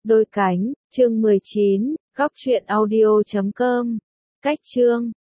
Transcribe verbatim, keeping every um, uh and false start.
Đôi cánh, chương mười chín, góc truyện audio chấm com. Cách chương